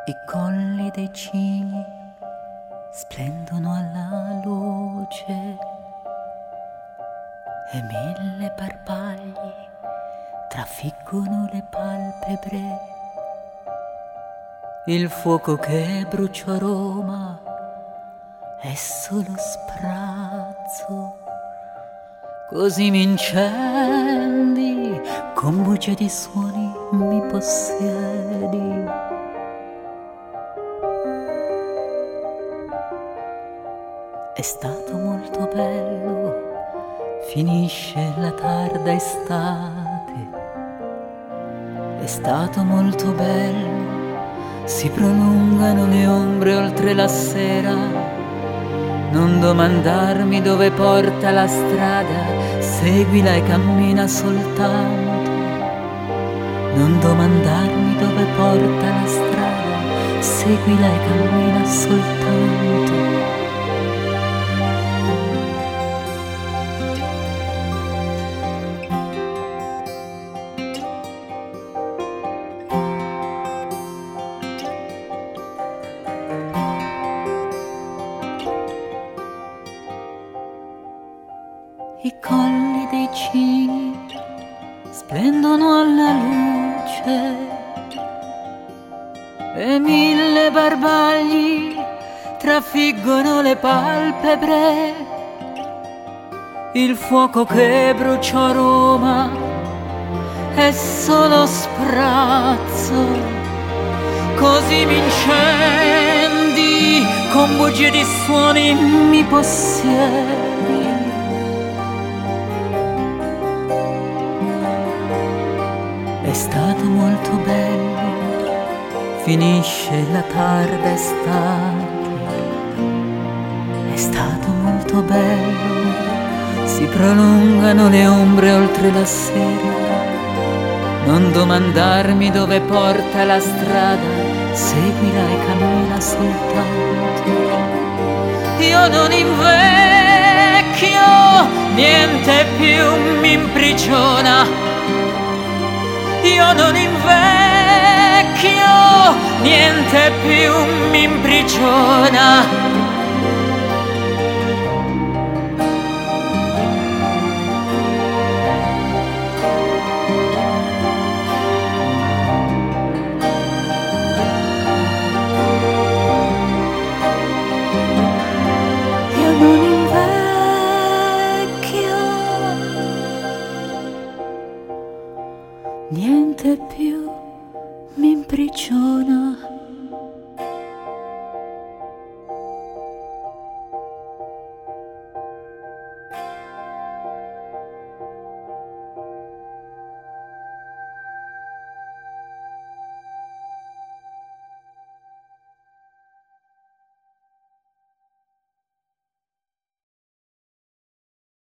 I colli dei cigni splendono alla luce e mille barbagli trafiggono le palpebre. Il fuoco che brucia a Roma è solo sprazzo, così mi incendi, con bugie di suoni mi possiedi. È stato molto bello, finisce la tarda estate. È stato molto bello, si prolungano le ombre oltre la sera. Non domandarmi dove porta la strada, seguila e cammina soltanto. Non domandarmi dove porta la strada, seguila e cammina soltanto. I colli dei cigni splendono alla luce e mille barbagli trafiggono le palpebre. Il fuoco che brucia a Roma è solo sprazzo, così mi incendi, con bugie di suoni mi possiedi. È stato molto bello, finisce la tarda estate. È stato molto bello, si prolungano le ombre oltre la sera. Non domandarmi dove porta la strada, seguila e cammina soltanto. Io non invecchio, niente più mi imprigiona. Io non invecchio, niente più mi imprigiona. Io non invecchio, niente più mi imprigiona.